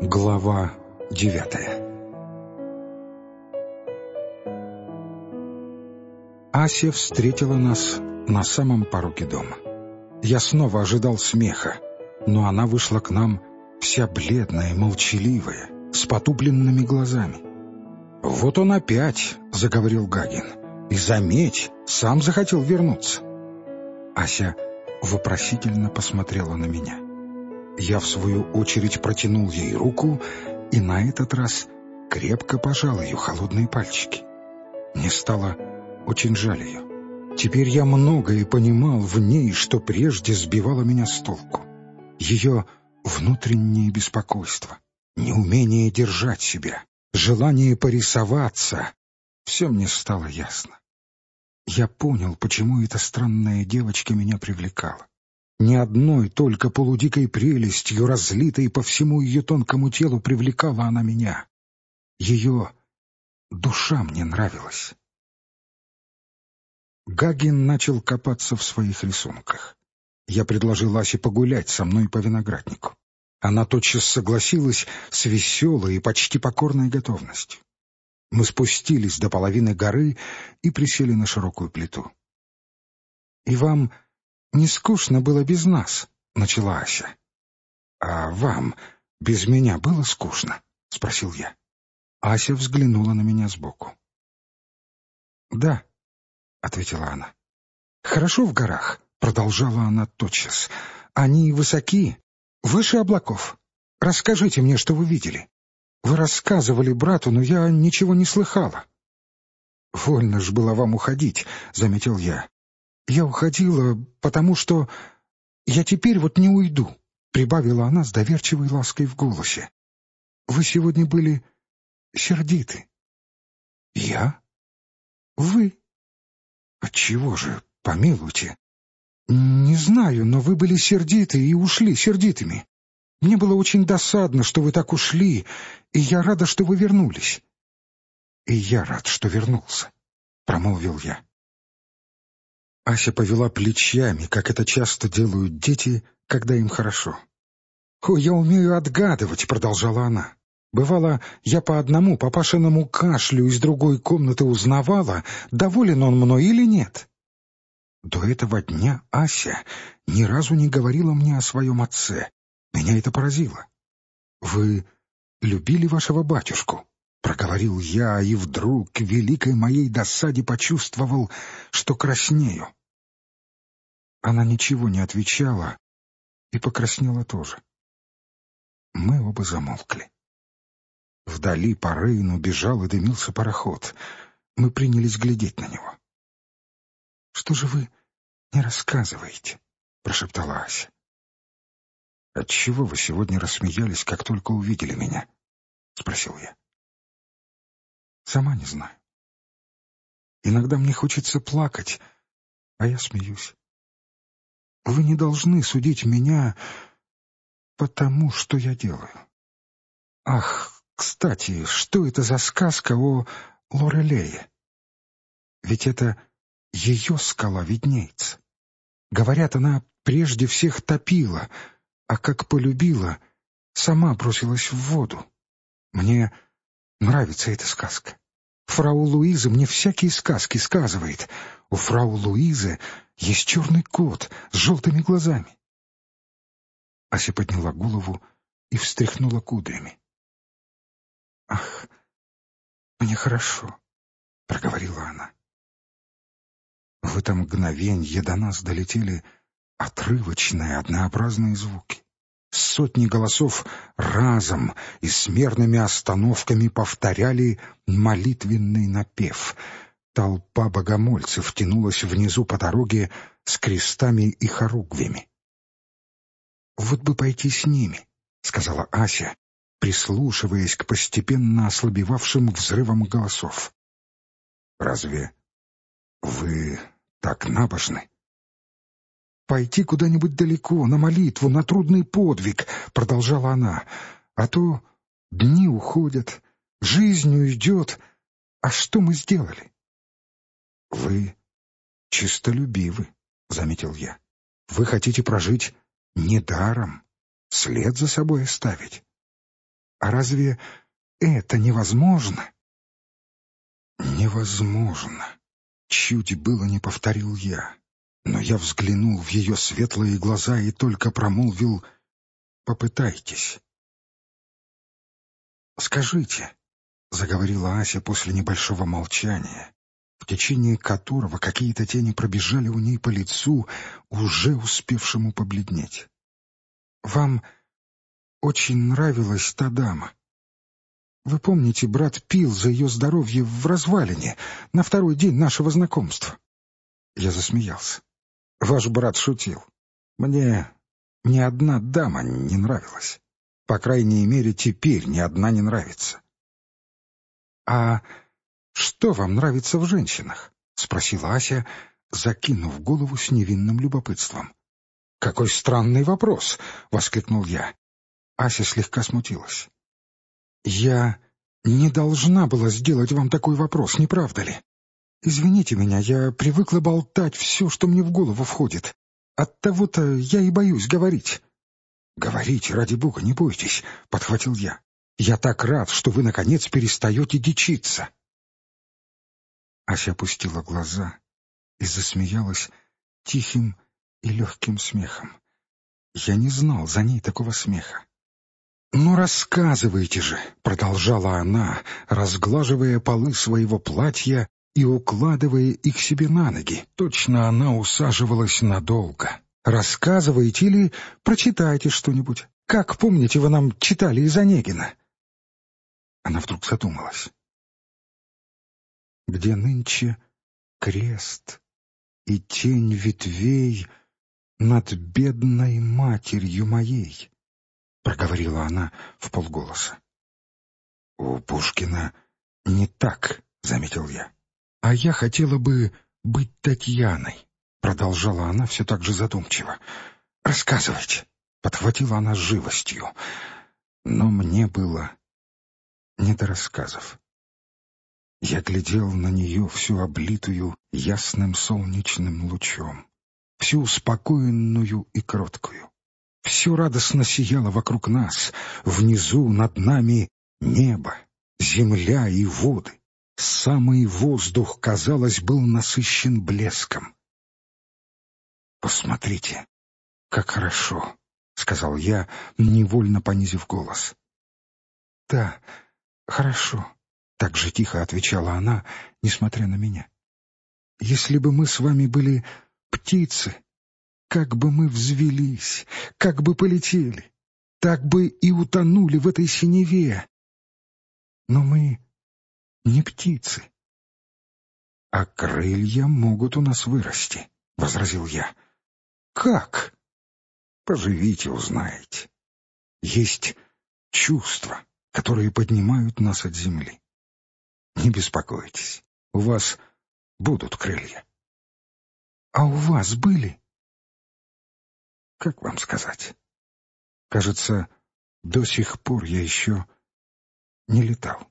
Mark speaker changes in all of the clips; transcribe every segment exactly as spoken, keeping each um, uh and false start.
Speaker 1: Глава девятая. Ася встретила нас на самом пороге дома. Я снова ожидал смеха, но она вышла к нам вся бледная, молчаливая, с потупленными глазами. «Вот он опять», — заговорил Гагин, — «и, заметь, сам захотел вернуться». Ася вопросительно посмотрела на меня. Я, в свою очередь, протянул ей руку и на этот раз крепко пожал ее холодные пальчики. Мне стало очень жаль ее. Теперь я многое понимал в ней, что прежде сбивало меня с толку. Ее внутреннее беспокойство, неумение держать себя, желание порисоваться — все мне стало ясно. Я понял, почему эта странная девочка меня привлекала. Ни одной только полудикой прелестью, разлитой по всему ее тонкому телу, привлекала она меня. Ее душа мне нравилась. Гагин начал копаться в своих рисунках. Я предложил Асе погулять со мной по винограднику. Она тотчас согласилась с веселой и почти покорной готовностью. Мы спустились до половины горы и присели на широкую плиту. «И вам не скучно было без нас?» — начала Ася. «А вам без меня было скучно?» — спросил я. Ася взглянула на меня сбоку. «Да», — ответила она. «Хорошо в горах», — продолжала она тотчас. «Они высоки, выше облаков. Расскажите мне, что вы видели. Вы рассказывали брату, но я ничего не слыхала». «Вольно ж было вам уходить», — заметил я. «Я уходила, потому что я теперь вот не уйду», — прибавила она с доверчивой лаской в голосе. «Вы сегодня были сердиты». «Я? Вы? Отчего же, помилуйте?» «Не знаю, но вы были сердиты и ушли сердитыми. Мне было очень досадно, что вы так ушли, и я рада, что вы вернулись». «И я рад, что вернулся», — промолвил я. Ася повела плечами, как это часто делают дети, когда им хорошо. «О, я умею отгадывать», — продолжала она. «Бывало, я по одному папашиному кашлю из другой комнаты узнавала, доволен он мной или нет». До этого дня Ася ни разу не говорила мне о своем отце. Меня это поразило. «Вы любили вашего батюшку?» — проговорил я, и вдруг к великой моей досаде почувствовал, что краснею. Она ничего не отвечала и покраснела тоже. Мы оба замолкли. Вдали по Рейну бежал и дымился пароход. Мы принялись глядеть на него. «Что же вы не рассказываете?» — прошептала Ася. «Отчего вы сегодня рассмеялись, как только увидели меня?» — спросил я. «Сама не знаю. Иногда мне хочется плакать, а я смеюсь. Вы не должны судить меня по тому, что я делаю. Ах, кстати, что это за сказка о Лорелее? Ведь это ее скала виднеется. Говорят, она прежде всех топила, а как полюбила, сама бросилась в воду. Мне нравится эта сказка. Фрау Луиза мне всякие сказки сказывает. У фрау Луизы есть черный кот с желтыми глазами». Ася подняла голову и встряхнула кудрями. «Ах, мне хорошо», — проговорила она. В это мгновенье до нас долетели отрывочные, однообразные звуки. Сотни голосов разом и с мерными остановками повторяли молитвенный напев. Толпа богомольцев тянулась внизу по дороге с крестами и хоругвями. «Вот бы пойти с ними», — сказала Ася, прислушиваясь к постепенно ослабевавшим взрывам голосов. «Разве вы так набожны?» «Пойти куда-нибудь далеко, на молитву, на трудный подвиг», — продолжала она. «А то дни уходят, жизнь уйдет. А что мы сделали?» «Вы честолюбивы», — заметил я. «Вы хотите прожить недаром, след за собой оставить». А разве это невозможно? Невозможно. Чуть было не повторил я. Но я взглянул в ее светлые глаза и только промолвил: «Попытайтесь». «Скажите», — заговорила Ася после небольшого молчания, в течение которого какие-то тени пробежали у ней по лицу, уже успевшему побледнеть. «Вам очень нравилась та дама. Вы помните, брат пил за ее здоровье в развалине на второй день нашего знакомства?» Я засмеялся. «Ваш брат шутил. Мне ни одна дама не нравилась. По крайней мере, теперь ни одна не нравится». «А что вам нравится в женщинах?» — спросила Ася, закинув голову с невинным любопытством. «Какой странный вопрос!» — воскликнул я. Ася слегка смутилась. «Я не должна была сделать вам такой вопрос, не правда ли? Извините меня, я привыкла болтать все, что мне в голову входит. Оттого-то я и боюсь говорить». «Говорите, ради бога, не бойтесь», — подхватил я. «Я так рад, что вы, наконец, перестаете дичиться». Ася опустила глаза и засмеялась тихим и легким смехом. Я не знал за ней такого смеха. «Ну, рассказывайте же», — продолжала она, разглаживая полы своего платья и укладывая их себе на ноги. Точно она усаживалась надолго. «Рассказывайте или прочитайте что-нибудь. Как, помните, вы нам читали из Онегина?» Она вдруг задумалась. «Где нынче крест и тень ветвей над бедной матерью моей», — проговорила она вполголоса. «У Пушкина не так», — заметил я. «А я хотела бы быть Татьяной», — продолжала она все так же задумчиво. «Рассказывайте», — подхватила она с живостью. Но мне было не до рассказов. Я глядел на нее, всю облитую ясным солнечным лучом, всю успокоенную и кроткую. Все радостно сияло вокруг нас, внизу над нами небо, земля и воды. Самый воздух, казалось, был насыщен блеском. «Посмотрите, как хорошо», — сказал я, невольно понизив голос. «Да, хорошо», — так же тихо отвечала она, несмотря на меня. «Если бы мы с вами были птицы, как бы мы взвелись, как бы полетели, так бы и утонули в этой синеве. Но мы не птицы». «А крылья могут у нас вырасти», — возразил я. «Как?» «Поживите, узнаете. Есть чувства, которые поднимают нас от земли. Не беспокойтесь, у вас будут крылья». «А у вас были?» «Как вам сказать? Кажется, до сих пор я еще не летал».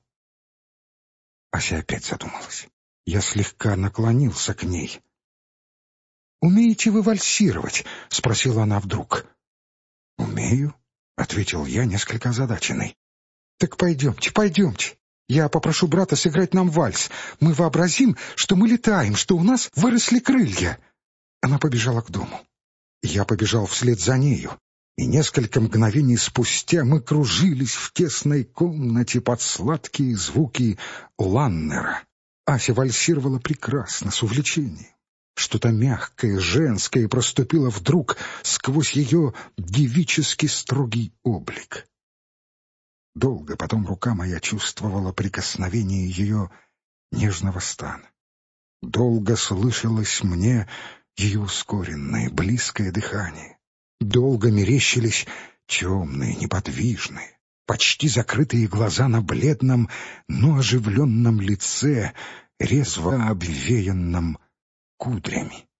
Speaker 1: Ася опять задумалась. Я слегка наклонился к ней. «Умеете вы вальсировать?» — спросила она вдруг. «Умею», — ответил я, несколько озадаченный. «Так пойдемте, пойдемте. Я попрошу брата сыграть нам вальс. Мы вообразим, что мы летаем, что у нас выросли крылья». Она побежала к дому. Я побежал вслед за нею, и несколько мгновений спустя мы кружились в тесной комнате под сладкие звуки Ланнера. Ася вальсировала прекрасно, с увлечением. Что-то мягкое, женское проступило вдруг сквозь ее девически строгий облик. Долго потом рука моя чувствовала прикосновение ее нежного стана. Долго слышалось мне ее ускоренное, близкое дыхание. Долго мерещились темные, неподвижные, почти закрытые глаза на бледном, но оживленном лице, резво обвеянном кудрями.